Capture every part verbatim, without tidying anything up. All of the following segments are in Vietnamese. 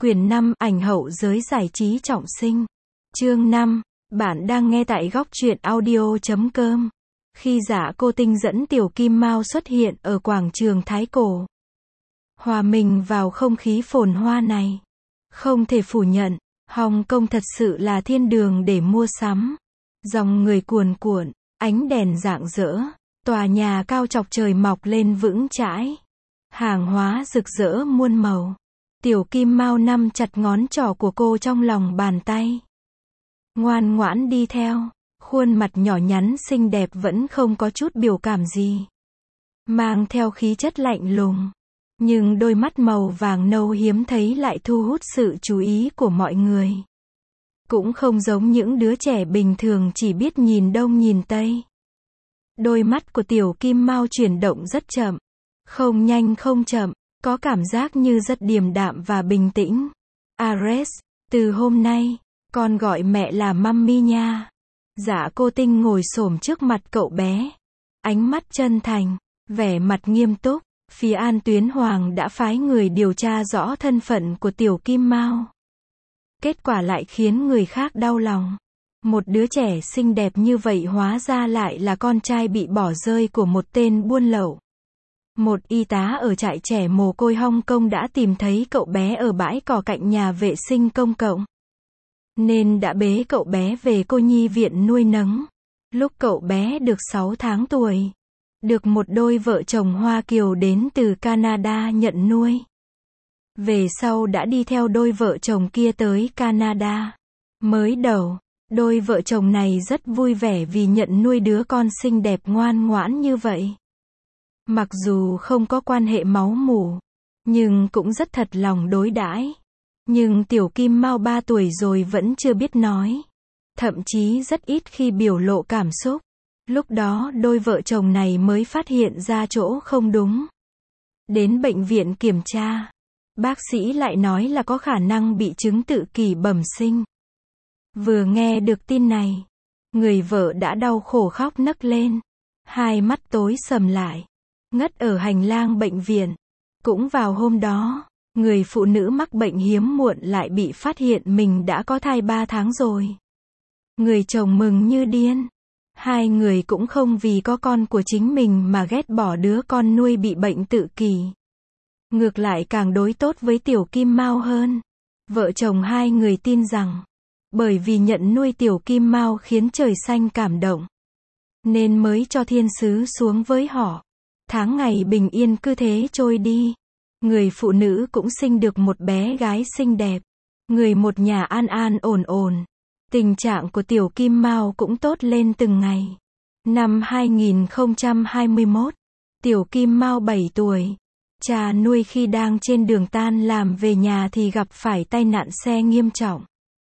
Quyển năm, ảnh hậu giới giải trí trọng sinh. Chương năm, bạn đang nghe tại góc truyện audio chấm com. Khi Dã Cô Tinh dẫn Tiểu Kim Mao xuất hiện ở quảng trường Thái Cổ, hòa mình vào không khí phồn hoa này. Không thể phủ nhận, Hồng Kông thật sự là thiên đường để mua sắm. Dòng người cuồn cuộn, ánh đèn rạng rỡ, tòa nhà cao chọc trời mọc lên vững chãi. Hàng hóa rực rỡ muôn màu. Tiểu Kim Mao nắm chặt ngón trỏ của cô trong lòng bàn tay, ngoan ngoãn đi theo. Khuôn mặt nhỏ nhắn xinh đẹp vẫn không có chút biểu cảm gì, mang theo khí chất lạnh lùng. Nhưng đôi mắt màu vàng nâu hiếm thấy lại thu hút sự chú ý của mọi người. Cũng không giống những đứa trẻ bình thường chỉ biết nhìn đông nhìn tây. Đôi mắt của Tiểu Kim Mao chuyển động rất chậm, không nhanh không chậm, có cảm giác như rất điềm đạm và bình tĩnh. Ares, từ hôm nay, con gọi mẹ là Mummy nha. Dã Cô Tinh ngồi xổm trước mặt cậu bé, ánh mắt chân thành, vẻ mặt nghiêm túc. Phía An Tuyến Hoàng đã phái người điều tra rõ thân phận của Tiểu Kim Mao. Kết quả lại khiến người khác đau lòng. Một đứa trẻ xinh đẹp như vậy hóa ra lại là con trai bị bỏ rơi của một tên buôn lậu. Một y tá ở trại trẻ mồ côi Hong Kong đã tìm thấy cậu bé ở bãi cỏ cạnh nhà vệ sinh công cộng, nên đã bế cậu bé về cô nhi viện nuôi nấng. Lúc cậu bé được sáu tháng tuổi, được một đôi vợ chồng Hoa Kiều đến từ Canada nhận nuôi. Về sau đã đi theo đôi vợ chồng kia tới Canada. Mới đầu, đôi vợ chồng này rất vui vẻ vì nhận nuôi đứa con xinh đẹp ngoan ngoãn như vậy. Mặc dù không có quan hệ máu mủ, nhưng cũng rất thật lòng đối đãi. Nhưng Tiểu Kim Mao ba tuổi rồi vẫn chưa biết nói, thậm chí rất ít khi biểu lộ cảm xúc. Lúc đó đôi vợ chồng này mới phát hiện ra chỗ không đúng. Đến bệnh viện kiểm tra, bác sĩ lại nói là có khả năng bị chứng tự kỷ bẩm sinh. Vừa nghe được tin này, người vợ đã đau khổ khóc nấc lên, hai mắt tối sầm lại, ngất ở hành lang bệnh viện. Cũng vào hôm đó, người phụ nữ mắc bệnh hiếm muộn lại bị phát hiện mình đã có thai ba tháng rồi. Người chồng mừng như điên. Hai người cũng không vì có con của chính mình mà ghét bỏ đứa con nuôi bị bệnh tự kỷ. Ngược lại càng đối tốt với Tiểu Kim Mao hơn. Vợ chồng hai người tin rằng, bởi vì nhận nuôi Tiểu Kim Mao khiến trời xanh cảm động, nên mới cho thiên sứ xuống với họ. Tháng ngày bình yên cứ thế trôi đi. Người phụ nữ cũng sinh được một bé gái xinh đẹp. Người một nhà an an ổn ổn. Tình trạng của Tiểu Kim Mao cũng tốt lên từng ngày. Năm hai nghìn không trăm hai mươi mốt, Tiểu Kim Mao bảy tuổi. Cha nuôi khi đang trên đường tan làm về nhà thì gặp phải tai nạn xe nghiêm trọng.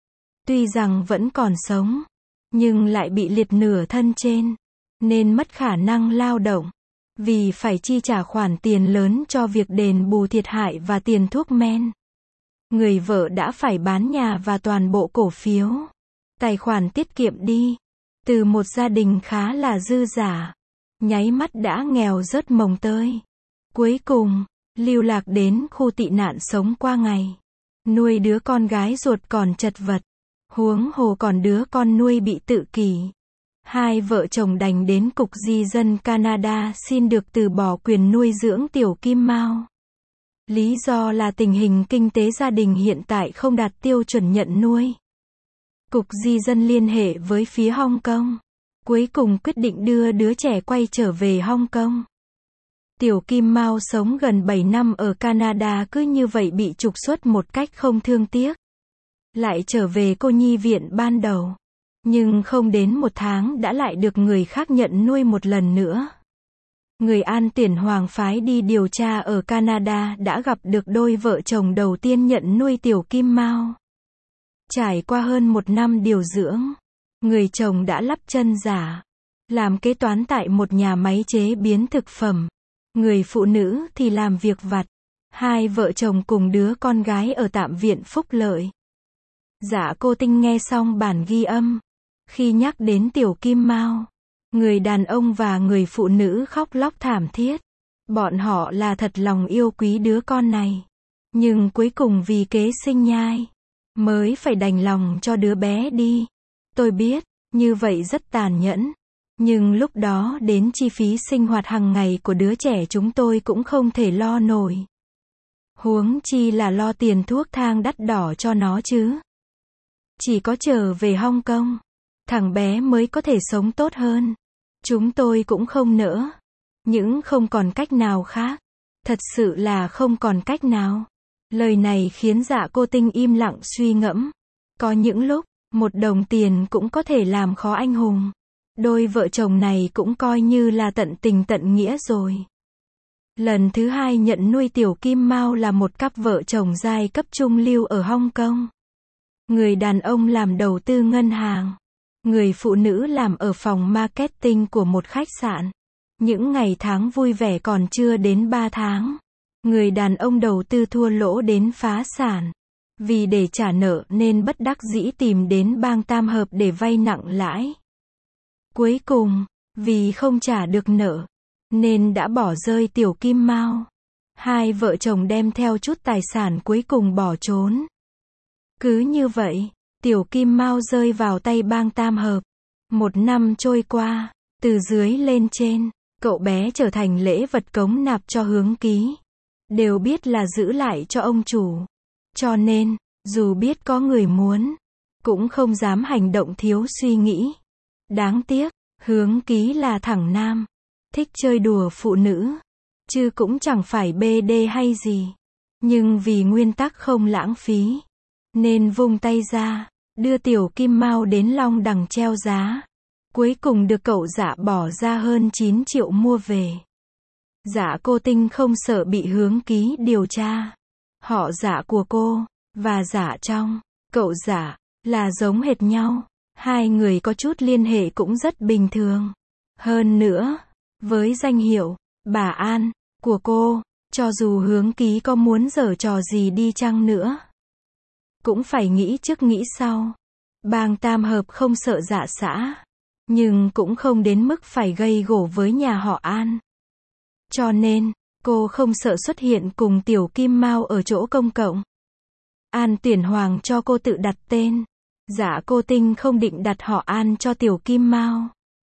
Tuy rằng vẫn còn sống, nhưng lại bị liệt nửa thân trên, nên mất khả năng lao động. Vì phải chi trả khoản tiền lớn cho việc đền bù thiệt hại và tiền thuốc men, người vợ đã phải bán nhà và toàn bộ cổ phiếu, tài khoản tiết kiệm đi. Từ một gia đình khá là dư giả, nháy mắt đã nghèo rớt mồng tơi. Cuối cùng, lưu lạc đến khu tị nạn sống qua ngày. Nuôi đứa con gái ruột còn chật vật, huống hồ còn đứa con nuôi bị tự kỷ. Hai vợ chồng đành đến Cục Di dân Canada xin được từ bỏ quyền nuôi dưỡng Tiểu Kim Mao. Lý do là tình hình kinh tế gia đình hiện tại không đạt tiêu chuẩn nhận nuôi. Cục Di dân liên hệ với phía Hong Kong, cuối cùng quyết định đưa đứa trẻ quay trở về Hong Kong. Tiểu Kim Mao sống gần bảy năm ở Canada cứ như vậy bị trục xuất một cách không thương tiếc. Lại trở về cô nhi viện ban đầu. Nhưng không đến một tháng đã lại được người khác nhận nuôi một lần nữa. Người An Tuyến Hoàng phái đi điều tra ở Canada đã gặp được đôi vợ chồng đầu tiên nhận nuôi Tiểu Kim Mao. Trải qua hơn một năm điều dưỡng, người chồng đã lắp chân giả, làm kế toán tại một nhà máy chế biến thực phẩm. Người phụ nữ thì làm việc vặt. Hai vợ chồng cùng đứa con gái ở tạm viện Phúc Lợi. Dã Cô Tinh nghe xong bản ghi âm. Khi nhắc đến Tiểu Kim Mao, người đàn ông và người phụ nữ khóc lóc thảm thiết. Bọn họ là thật lòng yêu quý đứa con này. Nhưng cuối cùng vì kế sinh nhai, mới phải đành lòng cho đứa bé đi. Tôi biết, như vậy rất tàn nhẫn. Nhưng lúc đó đến chi phí sinh hoạt hàng ngày của đứa trẻ chúng tôi cũng không thể lo nổi. Huống chi là lo tiền thuốc thang đắt đỏ cho nó chứ. Chỉ có trở về Hong Kong, thằng bé mới có thể sống tốt hơn. Chúng tôi cũng không nỡ. Nhưng không còn cách nào khác. Thật sự là không còn cách nào. Lời này khiến Dạ Cô Tinh im lặng suy ngẫm. Có những lúc, một đồng tiền cũng có thể làm khó anh hùng. Đôi vợ chồng này cũng coi như là tận tình tận nghĩa rồi. Lần thứ hai nhận nuôi tiểu Kim Mao là một cặp vợ chồng giai cấp trung lưu ở Hong Kong. Người đàn ông làm đầu tư ngân hàng. Người phụ nữ làm ở phòng marketing của một khách sạn. Những ngày tháng vui vẻ còn chưa đến ba tháng. Người đàn ông đầu tư thua lỗ đến phá sản. Vì để trả nợ nên bất đắc dĩ tìm đến bang Tam Hợp để vay nặng lãi. Cuối cùng, vì không trả được nợ, nên đã bỏ rơi tiểu Kim Mao. Hai vợ chồng đem theo chút tài sản cuối cùng bỏ trốn. Cứ như vậy, tiểu Kim Mao rơi vào tay bang Tam Hợp. Một năm trôi qua, từ dưới lên trên, cậu bé trở thành lễ vật cống nạp cho Hướng Ký. Đều biết là giữ lại cho ông chủ. Cho nên, dù biết có người muốn, cũng không dám hành động thiếu suy nghĩ. Đáng tiếc, Hướng Ký là thằng nam, thích chơi đùa phụ nữ, chứ cũng chẳng phải bê đê hay gì. Nhưng vì nguyên tắc không lãng phí, nên vung tay ra, đưa tiểu Kim Mao đến Long Đằng treo giá. Cuối cùng được cậu Dạ bỏ ra hơn chín triệu mua về. Dạ Cô Tinh không sợ bị Hướng Ký điều tra. Họ Dạ của cô, và Dạ trong, cậu Dạ, là giống hệt nhau. Hai người có chút liên hệ cũng rất bình thường. Hơn nữa, với danh hiệu, bà An, của cô, cho dù Hướng Ký có muốn giở trò gì đi chăng nữa, cũng phải nghĩ trước nghĩ sau. Bang Tam Hợp không sợ Dạ xã, nhưng cũng không đến mức phải gây gổ với nhà họ An. Cho nên, cô không sợ xuất hiện cùng tiểu Kim Mao ở chỗ công cộng. An Tuyển Hoàng cho cô tự đặt tên. Dạ Cô Tinh không định đặt họ An cho tiểu Kim Mao,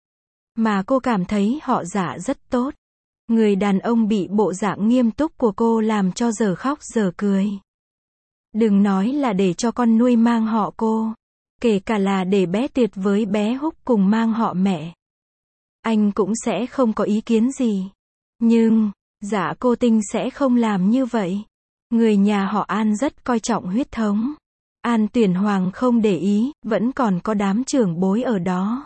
mà cô cảm thấy họ Dạ rất tốt. Người đàn ông bị bộ dạng nghiêm túc của cô làm cho giờ khóc giờ cười. Đừng nói là để cho con nuôi mang họ cô, kể cả là để bé Tuyệt với bé Húc cùng mang họ mẹ, anh cũng sẽ không có ý kiến gì. Nhưng, Dạ Cô Tinh sẽ không làm như vậy. Người nhà họ An rất coi trọng huyết thống. An Tuyển Hoàng không để ý, vẫn còn có đám trưởng bối ở đó.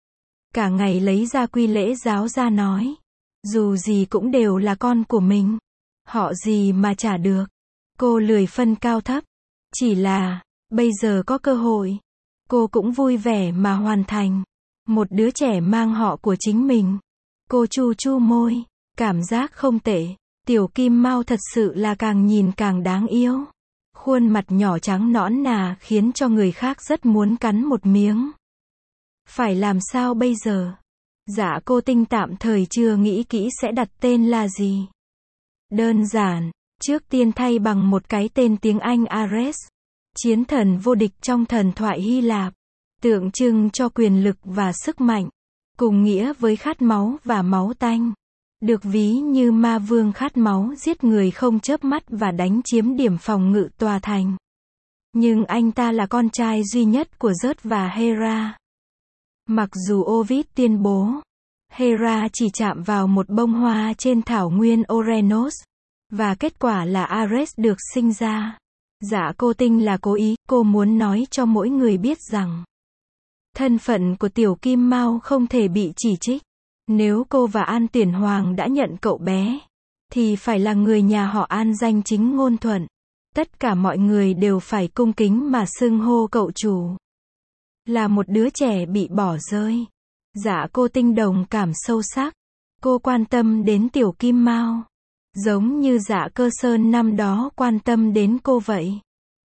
Cả ngày lấy ra quy lễ giáo ra nói. Dù gì cũng đều là con của mình. Họ gì mà trả được. Cô lười phân cao thấp. Chỉ là, bây giờ có cơ hội, cô cũng vui vẻ mà hoàn thành. Một đứa trẻ mang họ của chính mình. Cô chu chu môi. Cảm giác không tệ. Tiểu Kim Mao thật sự là càng nhìn càng đáng yêu. Khuôn mặt nhỏ trắng nõn nà khiến cho người khác rất muốn cắn một miếng. Phải làm sao bây giờ? Dạ Cô Tinh tạm thời chưa nghĩ kỹ sẽ đặt tên là gì. Đơn giản, trước tiên thay bằng một cái tên tiếng Anh Ares. Chiến thần vô địch trong thần thoại Hy Lạp. Tượng trưng cho quyền lực và sức mạnh. Cùng nghĩa với khát máu và máu tanh. Được ví như ma vương khát máu giết người không chớp mắt và đánh chiếm điểm phòng ngự tòa thành. Nhưng anh ta là con trai duy nhất của Zeus và Hera. Mặc dù Ovid tuyên bố, Hera chỉ chạm vào một bông hoa trên thảo nguyên Orenos, và kết quả là Ares được sinh ra. Dạ Cô Tinh là cố ý, cô muốn nói cho mỗi người biết rằng thân phận của tiểu Kim Mao không thể bị chỉ trích. Nếu cô và An Tuyển Hoàng đã nhận cậu bé, thì phải là người nhà họ An danh chính ngôn thuận. Tất cả mọi người đều phải cung kính mà xưng hô cậu chủ. Là một đứa trẻ bị bỏ rơi. Dạ Cô Tinh đồng cảm sâu sắc. Cô quan tâm đến tiểu Kim Mao. Giống như Dạ Cơ Sơn năm đó quan tâm đến cô vậy.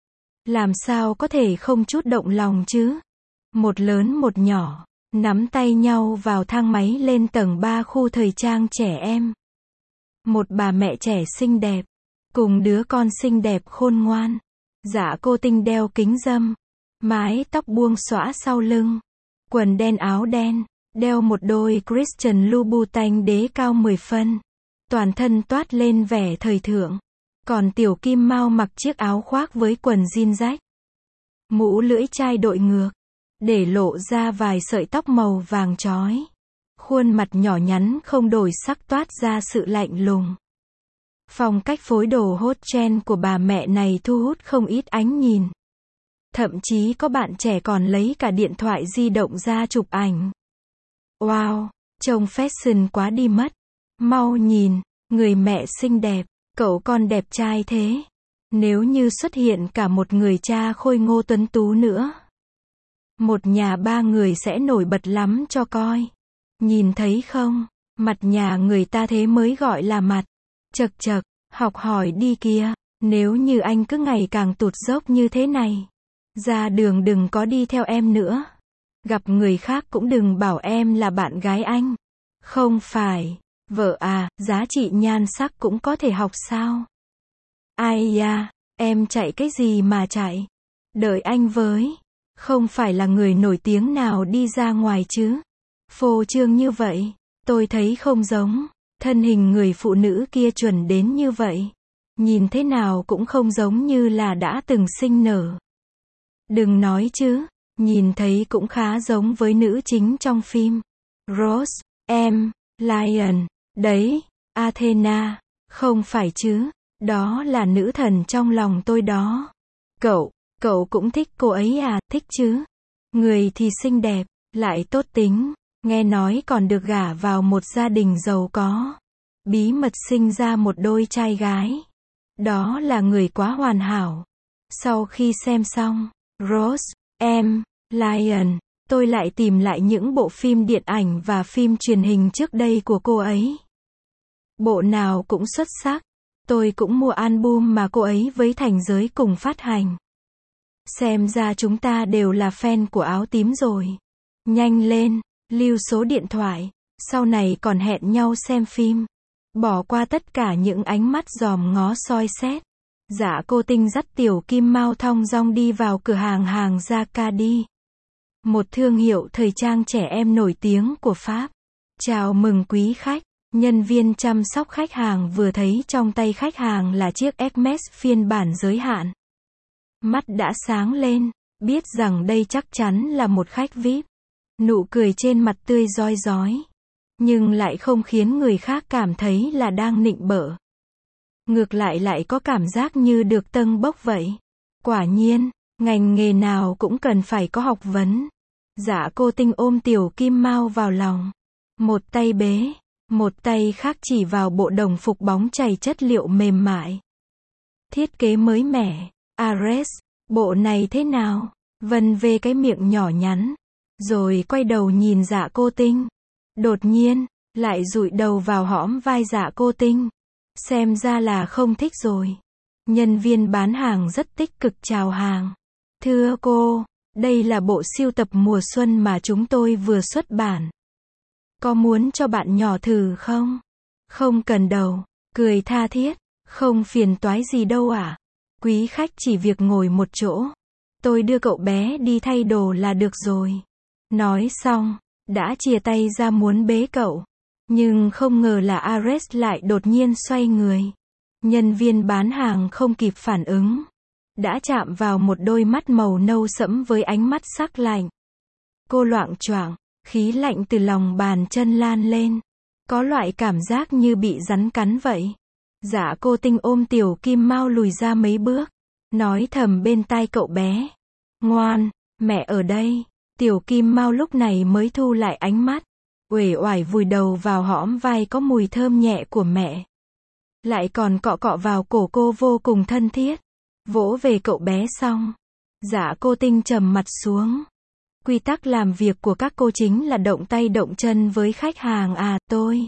Làm sao có thể không chút động lòng chứ? Một lớn một nhỏ, nắm tay nhau vào thang máy lên tầng ba khu thời trang trẻ em. Một bà mẹ trẻ xinh đẹp, cùng đứa con xinh đẹp khôn ngoan. Dạ cô Tinh đeo kính râm, mái tóc buông xõa sau lưng, quần đen áo đen, đeo một đôi Christian Louboutin đế cao mười phân, toàn thân toát lên vẻ thời thượng. Còn Tiểu Kim Mao mặc chiếc áo khoác với quần jean rách, mũ lưỡi chai đội ngược, để lộ ra vài sợi tóc màu vàng chói. Khuôn mặt nhỏ nhắn không đổi sắc toát ra sự lạnh lùng. Phong cách phối đồ hot trend của bà mẹ này thu hút không ít ánh nhìn. Thậm chí có bạn trẻ còn lấy cả điện thoại di động ra chụp ảnh. Wow, trông fashion quá đi mất. Mau nhìn, người mẹ xinh đẹp, cậu con đẹp trai thế. Nếu như xuất hiện cả một người cha khôi ngô tuấn tú nữa, một nhà ba người sẽ nổi bật lắm cho coi. Nhìn thấy không, mặt nhà người ta thế mới gọi là mặt. Chật chật, học hỏi đi kia, nếu như anh cứ ngày càng tụt dốc như thế này, ra đường đừng có đi theo em nữa. Gặp người khác cũng đừng bảo em là bạn gái anh. Không phải, vợ à, giá trị nhan sắc cũng có thể học sao? Ai da, em chạy cái gì mà chạy? Đợi anh với. Không phải là người nổi tiếng nào đi ra ngoài chứ. Phô trương như vậy, tôi thấy không giống. Thân hình người phụ nữ kia chuẩn đến như vậy. Nhìn thế nào cũng không giống như là đã từng sinh nở. Đừng nói chứ, nhìn thấy cũng khá giống với nữ chính trong phim. Rose, em, Lion, đấy, Athena, không phải chứ, đó là nữ thần trong lòng tôi đó. Cậu, cậu cũng thích cô ấy à, thích chứ. Người thì xinh đẹp, lại tốt tính, nghe nói còn được gả vào một gia đình giàu có. Bí mật sinh ra một đôi trai gái. Đó là người quá hoàn hảo. Sau khi xem xong, Rose, em, Lion, tôi lại tìm lại những bộ phim điện ảnh và phim truyền hình trước đây của cô ấy. Bộ nào cũng xuất sắc. Tôi cũng mua album mà cô ấy với Thành Giới cùng phát hành. Xem ra chúng ta đều là fan của áo tím rồi. Nhanh lên, lưu số điện thoại, sau này còn hẹn nhau xem phim. Bỏ qua tất cả những ánh mắt dòm ngó soi xét. Dạ cô Tinh dắt Tiểu Kim Mao thong dong đi vào cửa hàng hàng Jacadi. Một thương hiệu thời trang trẻ em nổi tiếng của Pháp. Chào mừng quý khách. Nhân viên chăm sóc khách hàng vừa thấy trong tay khách hàng là chiếc Hermes phiên bản giới hạn. Mắt đã sáng lên, biết rằng đây chắc chắn là một khách vi ai pi. Nụ cười trên mặt tươi rói rói. Nhưng lại không khiến người khác cảm thấy là đang nịnh bợ. Ngược lại lại có cảm giác như được tâng bốc vậy. Quả nhiên, ngành nghề nào cũng cần phải có học vấn. Dạ cô Tinh ôm Tiểu Kim Mao vào lòng. Một tay bế, một tay khác chỉ vào bộ đồng phục bóng chày chất liệu mềm mại. Thiết kế mới mẻ, Ares, bộ này thế nào? Vân vê cái miệng nhỏ nhắn. Rồi quay đầu nhìn Dạ cô Tinh. Đột nhiên, lại dụi đầu vào hõm vai Dạ cô Tinh. Xem ra là không thích rồi. Nhân viên bán hàng rất tích cực chào hàng. Thưa cô, đây là bộ sưu tập mùa xuân mà chúng tôi vừa xuất bản. Có muốn cho bạn nhỏ thử không? Không cần đâu. Cười tha thiết. Không phiền toái gì đâu ạ. À? Quý khách chỉ việc ngồi một chỗ. Tôi đưa cậu bé đi thay đồ là được rồi. Nói xong, đã chìa tay ra muốn bế cậu. Nhưng không ngờ là Ares lại đột nhiên xoay người. Nhân viên bán hàng không kịp phản ứng. Đã chạm vào một đôi mắt màu nâu sẫm với ánh mắt sắc lạnh. Cô loạng choạng, khí lạnh từ lòng bàn chân lan lên. Có loại cảm giác như bị rắn cắn vậy. Dạ cô Tinh ôm Tiểu Kim Mao lùi ra mấy bước. Nói thầm bên tai cậu bé. Ngoan, mẹ ở đây. Tiểu Kim Mao lúc này mới thu lại ánh mắt. Uể oải vùi đầu vào hõm vai có mùi thơm nhẹ của mẹ. Lại còn cọ cọ vào cổ cô vô cùng thân thiết. Vỗ về cậu bé xong. Dạ cô Tinh trầm mặt xuống. Quy tắc làm việc của các cô chính là động tay động chân với khách hàng à, tôi.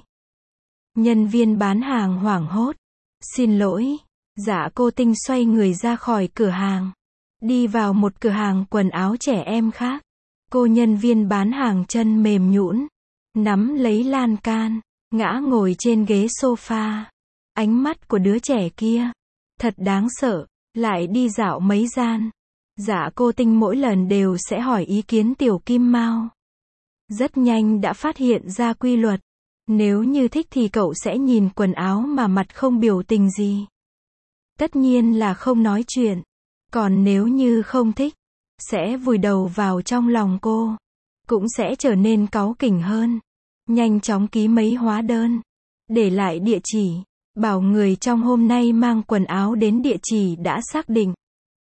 Nhân viên bán hàng hoảng hốt. Xin lỗi. Dạ cô Tinh xoay người ra khỏi cửa hàng. Đi vào một cửa hàng quần áo trẻ em khác. Cô nhân viên bán hàng chân mềm nhũn, nắm lấy lan can, ngã ngồi trên ghế sofa. Ánh mắt của đứa trẻ kia, Thật đáng sợ, lại đi dạo mấy gian. Dạ cô Tinh mỗi lần đều sẽ hỏi ý kiến Tiểu Kim Mao. Rất nhanh đã phát hiện ra quy luật. Nếu như thích thì cậu sẽ nhìn quần áo mà mặt không biểu tình gì. Tất nhiên là không nói chuyện. Còn nếu như không thích, sẽ vùi đầu vào trong lòng cô. Cũng sẽ trở nên cáu kỉnh hơn. Nhanh chóng ký mấy hóa đơn. Để lại địa chỉ. Bảo người trong hôm nay mang quần áo đến địa chỉ đã xác định.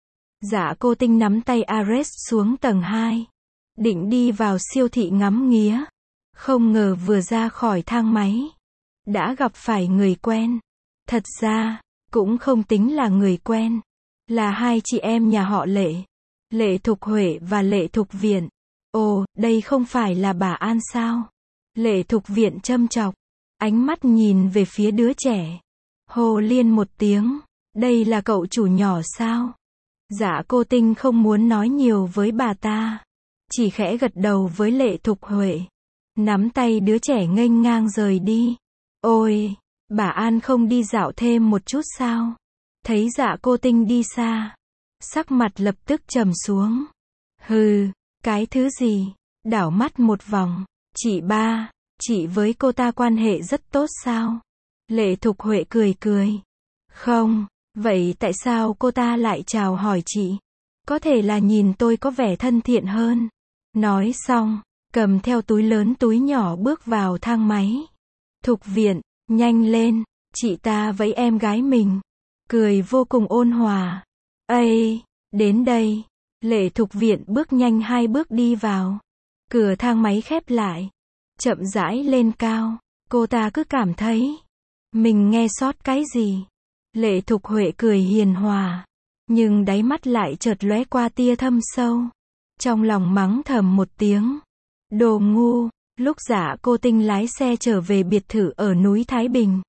Dạ cô Tinh nắm tay Ares xuống tầng hai. Định đi vào siêu thị ngắm nghía. Không ngờ vừa ra khỏi thang máy. Đã gặp phải người quen. Thật ra, cũng không tính là người quen. Là hai chị em nhà họ Lệ. Lệ Thục Huệ và Lệ Thục Viện. Ồ, đây không phải là bà An sao? Lệ Thục Viện châm chọc. Ánh mắt nhìn về phía đứa trẻ. Hô liên một tiếng. Đây là cậu chủ nhỏ sao? Dạ cô Tinh không muốn nói nhiều với bà ta. Chỉ khẽ gật đầu với Lệ Thục Huệ. Nắm tay đứa trẻ nghênh ngang rời đi. Ôi, bà An không đi dạo thêm một chút sao? Thấy dạ cô Tinh đi xa. Sắc mặt lập tức trầm xuống. Hừ, cái thứ gì? Đảo mắt một vòng. Chị ba, chị với cô ta quan hệ rất tốt sao? Lệ Thục Huệ cười cười. Không, vậy tại sao cô ta lại chào hỏi chị? Có thể là nhìn tôi có vẻ thân thiện hơn. Nói xong, cầm theo túi lớn túi nhỏ bước vào thang máy. Thục Viện, nhanh lên, chị ta với em gái mình. Cười vô cùng ôn hòa. Ây, đến đây. Lệ Thục Viện bước nhanh hai bước đi vào. Cửa thang máy khép lại. Chậm rãi lên cao. Cô ta cứ cảm thấy mình nghe sót cái gì. Lệ Thục Huệ cười hiền hòa. Nhưng đáy mắt lại chợt lóe qua tia thâm sâu. Trong lòng mắng thầm một tiếng. Đồ ngu. Lúc Dạ cô Tinh lái xe trở về biệt thự ở núi Thái Bình.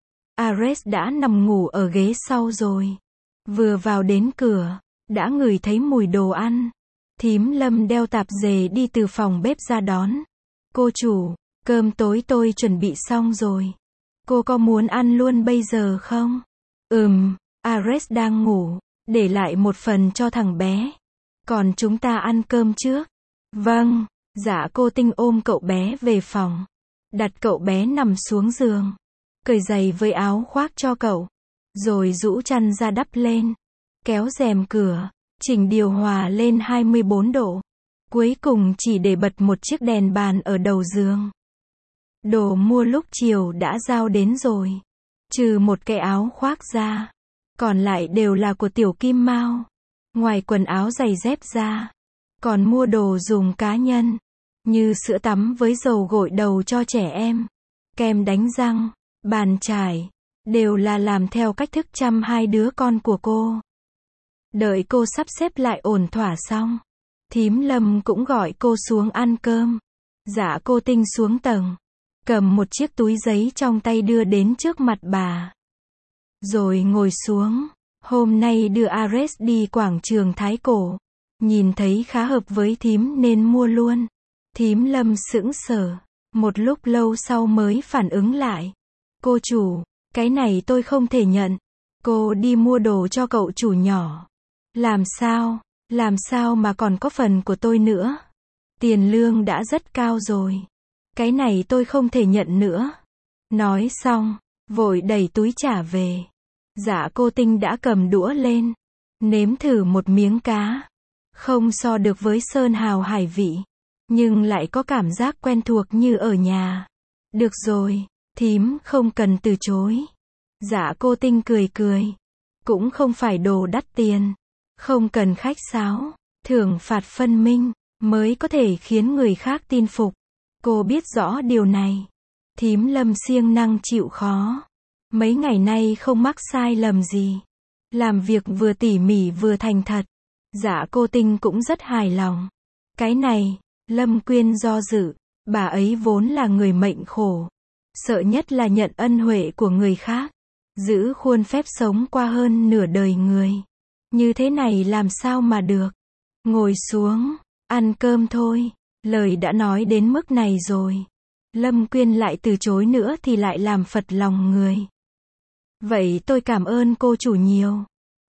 Ares đã nằm ngủ ở ghế sau rồi. Vừa vào đến cửa, đã ngửi thấy mùi đồ ăn. Thím Lâm đeo tạp dề đi từ phòng bếp ra đón. Cô chủ, cơm tối tôi chuẩn bị xong rồi. Cô có muốn ăn luôn bây giờ không? Ừm, Ares đang ngủ, để lại một phần cho thằng bé. Còn chúng ta ăn cơm trước. Vâng, Dạ cô Tinh ôm cậu bé về phòng. Đặt cậu bé nằm xuống giường. Cởi giày với áo khoác cho cậu. Rồi rũ chăn ra đắp lên. Kéo rèm cửa. Chỉnh điều hòa lên hai mươi bốn độ. Cuối cùng chỉ để bật một chiếc đèn bàn ở đầu giường. Đồ mua lúc chiều đã giao đến rồi. Trừ một cái áo khoác ra. Còn lại đều là của Tiểu Kim Mao. Ngoài quần áo giày dép ra. Còn mua đồ dùng cá nhân. Như sữa tắm với dầu gội đầu cho trẻ em. Kem đánh răng. Bàn chải. Đều là làm theo cách thức chăm hai đứa con của cô. Đợi cô sắp xếp lại ổn thỏa xong. Thím Lâm cũng gọi cô xuống ăn cơm. Dạ cô Tinh xuống tầng. Cầm một chiếc túi giấy trong tay đưa đến trước mặt bà. Rồi ngồi xuống. Hôm nay đưa Ares đi quảng trường Thái Cổ. Nhìn thấy khá hợp với thím nên mua luôn. Thím Lâm sững sờ. Một lúc lâu sau mới phản ứng lại. Cô chủ, cái này tôi không thể nhận. Cô đi mua đồ cho cậu chủ nhỏ. Làm sao, làm sao mà còn có phần của tôi nữa. Tiền lương đã rất cao rồi. Cái này tôi không thể nhận nữa. Nói xong, vội đẩy túi trả về. Dạ cô Tinh đã cầm đũa lên. Nếm thử một miếng cá. Không so được với sơn hào hải vị. Nhưng lại có cảm giác quen thuộc như ở nhà. Được rồi, thím không cần từ chối. Dạ cô Tinh cười cười. Cũng không phải đồ đắt tiền. Không cần khách sáo. Thưởng phạt phân minh. Mới có thể khiến người khác tin phục. Cô biết rõ điều này. Thím Lâm siêng năng chịu khó. Mấy ngày nay không mắc sai lầm gì. Làm việc vừa tỉ mỉ vừa thành thật. Dạ cô Tinh cũng rất hài lòng. Cái này, Lâm Quyên do dự. Bà ấy vốn là người mệnh khổ. Sợ nhất là nhận ân huệ của người khác. Giữ khuôn phép sống qua hơn nửa đời người. Như thế này làm sao mà được. Ngồi xuống, ăn cơm thôi. Lời đã nói đến mức này rồi. Lâm Quyên lại từ chối nữa thì lại làm phật lòng người. Vậy tôi cảm ơn cô chủ nhiều.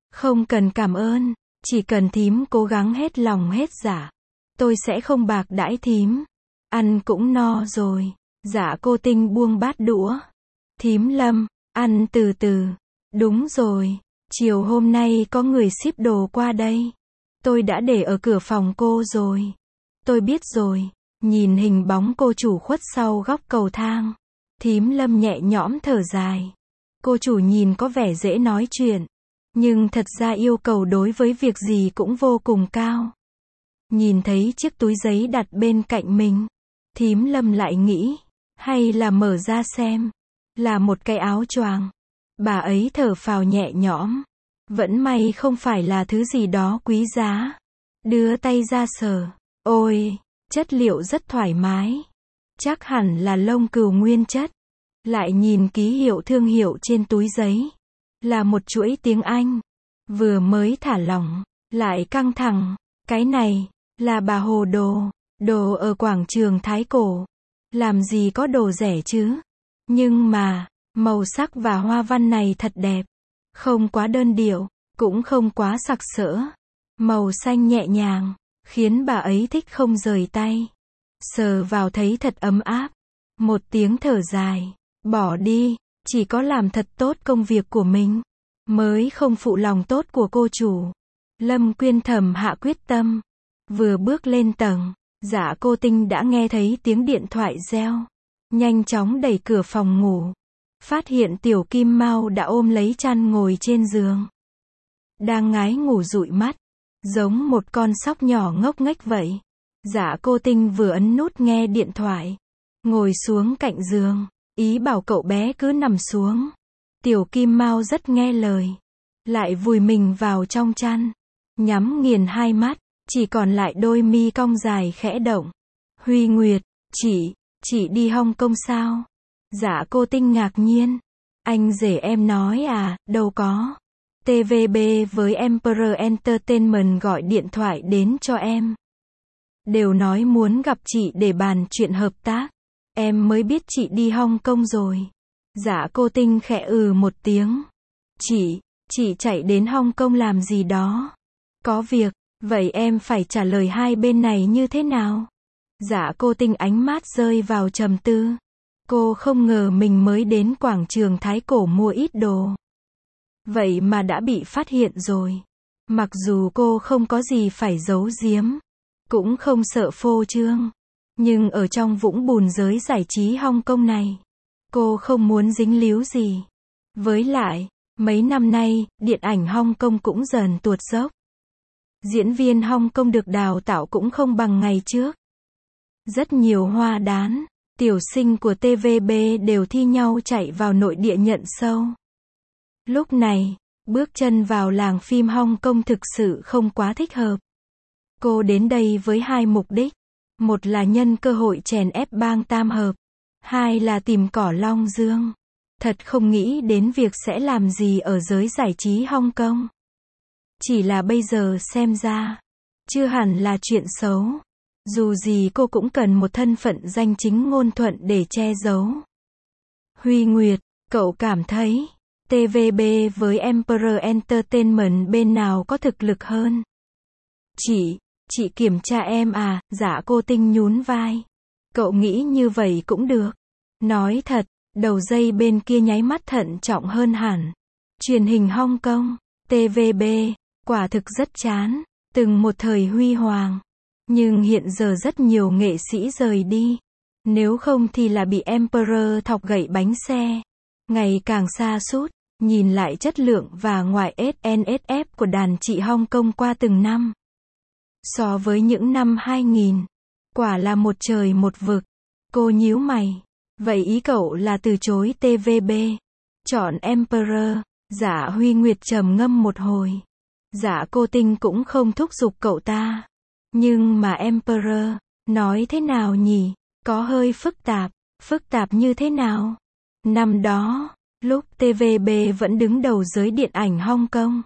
Không cần cảm ơn, chỉ cần thím cố gắng hết lòng hết dạ. Tôi sẽ không bạc đãi thím. Ăn cũng no rồi. Dạ cô Tinh buông bát đũa. Thím Lâm, ăn từ từ. Đúng rồi, chiều hôm nay có người ship đồ qua đây. Tôi đã để ở cửa phòng cô rồi. Tôi biết rồi. Nhìn hình bóng cô chủ khuất sau góc cầu thang. Thím Lâm nhẹ nhõm thở dài. Cô chủ nhìn có vẻ dễ nói chuyện. Nhưng thật ra yêu cầu đối với việc gì cũng vô cùng cao. Nhìn thấy chiếc túi giấy đặt bên cạnh mình. Thím Lâm lại nghĩ. Hay là mở ra xem. Là một cái áo choàng. Bà ấy thở phào nhẹ nhõm. Vẫn may không phải là thứ gì đó quý giá. Đưa tay ra sờ. Ôi, chất liệu rất thoải mái. Chắc hẳn là lông cừu nguyên chất. Lại nhìn ký hiệu thương hiệu trên túi giấy. Là một chuỗi tiếng Anh. Vừa mới thả lỏng. Lại căng thẳng. Cái này, là bà hồ đồ. Đồ ở quảng trường Thái Cổ. Làm gì có đồ rẻ chứ. Nhưng mà, màu sắc và hoa văn này thật đẹp. Không quá đơn điệu, cũng không quá sặc sỡ. Màu xanh nhẹ nhàng, khiến bà ấy thích không rời tay. Sờ vào thấy thật ấm áp. Một tiếng thở dài. Bỏ đi, chỉ có làm thật tốt công việc của mình. Mới không phụ lòng tốt của cô chủ. Lâm Quyên thầm hạ quyết tâm. Vừa bước lên tầng, Dạ cô Tinh đã nghe thấy tiếng điện thoại reo. Nhanh chóng đẩy cửa phòng ngủ. Phát hiện tiểu Kim Mao đã ôm lấy chăn ngồi trên giường. Đang ngái ngủ dụi mắt. Giống một con sóc nhỏ ngốc nghếch vậy. Dạ cô Tinh vừa ấn nút nghe điện thoại. Ngồi xuống cạnh giường. Ý bảo cậu bé cứ nằm xuống. Tiểu Kim Mao rất nghe lời. Lại vùi mình vào trong chăn. Nhắm nghiền hai mắt. Chỉ còn lại đôi mi cong dài khẽ động. Huy Nguyệt, chị, chị đi Hong Kong sao? Dạ cô Tinh ngạc nhiên. Anh rể em nói à, đâu có. tê vê bê với Emperor Entertainment gọi điện thoại đến cho em. Đều nói muốn gặp chị để bàn chuyện hợp tác. Em mới biết chị đi Hong Kong rồi. Dạ cô Tinh khẽ ừ một tiếng. Chị, chị chạy đến Hong Kong làm gì đó? Có việc, vậy em phải trả lời hai bên này như thế nào? Dạ cô Tinh ánh mắt rơi vào trầm tư. Cô không ngờ mình mới đến quảng trường Thái Cổ mua ít đồ. Vậy mà đã bị phát hiện rồi. Mặc dù cô không có gì phải giấu giếm. Cũng không sợ phô trương. Nhưng ở trong vũng bùn giới giải trí Hong Kong này. Cô không muốn dính líu gì. Với lại, mấy năm nay, điện ảnh Hong Kong cũng dần tuột dốc. Diễn viên Hong Kong được đào tạo cũng không bằng ngày trước. Rất nhiều hoa đán, tiểu sinh của tê vê bê đều thi nhau chạy vào nội địa nhận show. Lúc này, bước chân vào làng phim Hong Kong thực sự không quá thích hợp. Cô đến đây với hai mục đích. Một là nhân cơ hội chèn ép Bang Tam Hợp. Hai là tìm cỏ Long Dương. Thật không nghĩ đến việc sẽ làm gì ở giới giải trí Hong Kong. Chỉ là bây giờ xem ra, chưa hẳn là chuyện xấu. Dù gì cô cũng cần một thân phận danh chính ngôn thuận để che giấu. Huy Nguyệt, cậu cảm thấy, tê vê bê với Emperor Entertainment bên nào có thực lực hơn? Chị, chị kiểm tra em à, dạ cô Tinh nhún vai. Cậu nghĩ như vậy cũng được. Nói thật, đầu dây bên kia nháy mắt thận trọng hơn hẳn. Truyền hình Hong Kong, tê vê bê, quả thực rất chán. Từng một thời huy hoàng. Nhưng hiện giờ rất nhiều nghệ sĩ rời đi. Nếu không thì là bị Emperor thọc gậy bánh xe. Ngày càng sa sút. Nhìn lại chất lượng và ngoại ét en ét ép của đàn chị Hong Kong qua từng năm. So với những năm hai nghìn, quả là một trời một vực. Cô nhíu mày. Vậy ý cậu là từ chối tê vê bê, chọn Emperor? Dạ Huy Nguyệt trầm ngâm một hồi. Dạ cô Tinh cũng không thúc giục cậu ta. Nhưng mà Emperor, nói thế nào nhỉ? Có hơi phức tạp. Phức tạp như thế nào? Năm đó, lúc tê vê bê vẫn đứng đầu giới điện ảnh Hong Kong,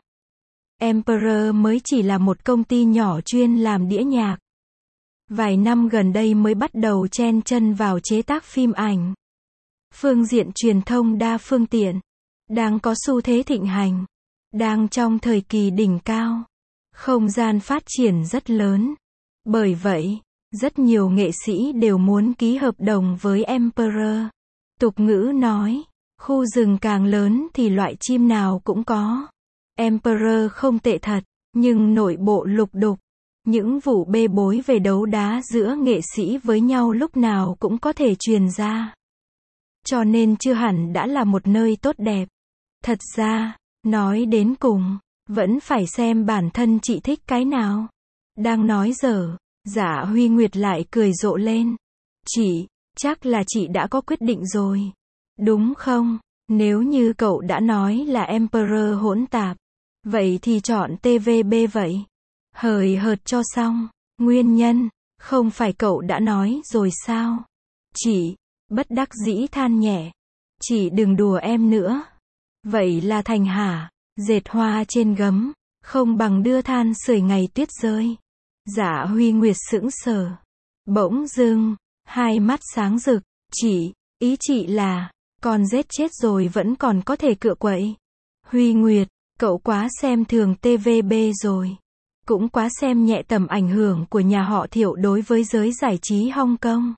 Emperor mới chỉ là một công ty nhỏ chuyên làm đĩa nhạc. Vài năm gần đây mới bắt đầu chen chân vào chế tác phim ảnh. Phương diện truyền thông đa phương tiện đang có xu thế thịnh hành. đang trong thời kỳ đỉnh cao. Không gian phát triển rất lớn. Bởi vậy, rất nhiều nghệ sĩ đều muốn ký hợp đồng với Emperor. Tục ngữ nói, khu rừng càng lớn thì loại chim nào cũng có. Emperor không tệ thật, nhưng nội bộ lục đục. Những vụ bê bối về đấu đá giữa nghệ sĩ với nhau lúc nào cũng có thể truyền ra. Cho nên chưa hẳn đã là một nơi tốt đẹp. Thật ra, nói đến cùng, vẫn phải xem bản thân chị thích cái nào. Đang nói dở, Dạ Huy Nguyệt lại cười rộ lên. Chị, chắc là chị đã có quyết định rồi. Đúng không? Nếu như cậu đã nói là Emperor hỗn tạp, vậy thì chọn tê vê bê vậy. Hời hợt cho xong. Nguyên nhân, không phải cậu đã nói rồi sao? Chị, bất đắc dĩ than nhẹ. Chị đừng đùa em nữa. Vậy là thành hả? Dệt hoa trên gấm, không bằng đưa than sưởi ngày tuyết rơi. Dạ Huy Nguyệt sững sờ. Bỗng dưng, hai mắt sáng rực. Chị, ý chị là, con rết chết rồi vẫn còn có thể cựa quậy. Huy Nguyệt, cậu quá xem thường tê vê bê rồi. Cũng quá xem nhẹ tầm ảnh hưởng của nhà họ Thiệu đối với giới giải trí Hong Kong.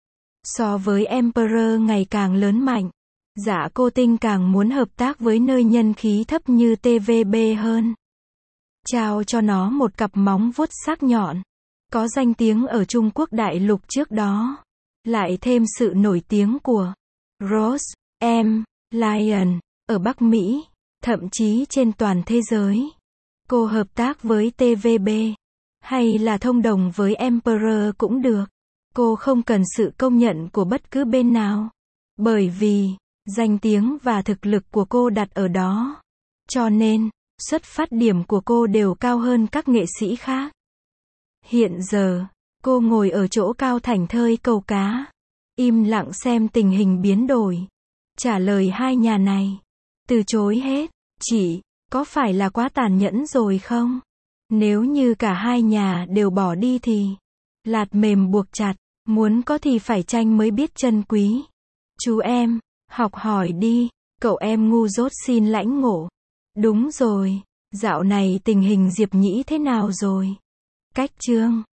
So với Emperor ngày càng lớn mạnh, Dạ Cô Tinh càng muốn hợp tác với nơi nhân khí thấp như tê vê bê hơn. Trao cho nó một cặp móng vuốt sắc nhọn. Có danh tiếng ở Trung Quốc đại lục trước đó. Lại thêm sự nổi tiếng của Rose M. Lion ở Bắc Mỹ, thậm chí trên toàn thế giới. Cô hợp tác với tê vê bê, hay là thông đồng với Emperor cũng được. Cô không cần sự công nhận của bất cứ bên nào. Bởi vì, danh tiếng và thực lực của cô đặt ở đó. Cho nên, xuất phát điểm của cô đều cao hơn các nghệ sĩ khác. Hiện giờ, cô ngồi ở chỗ cao thảnh thơi câu cá. Im lặng xem tình hình biến đổi. Trả lời hai nhà này. Từ chối hết. Chị, có phải là quá tàn nhẫn rồi không? Nếu như cả hai nhà đều bỏ đi thì lạt mềm buộc chặt, muốn có thì phải tranh mới biết trân quý. Chú em, học hỏi đi, cậu em ngu dốt xin lãnh ngộ. Đúng rồi, dạo này tình hình Diệp Nhĩ thế nào rồi? Cách chương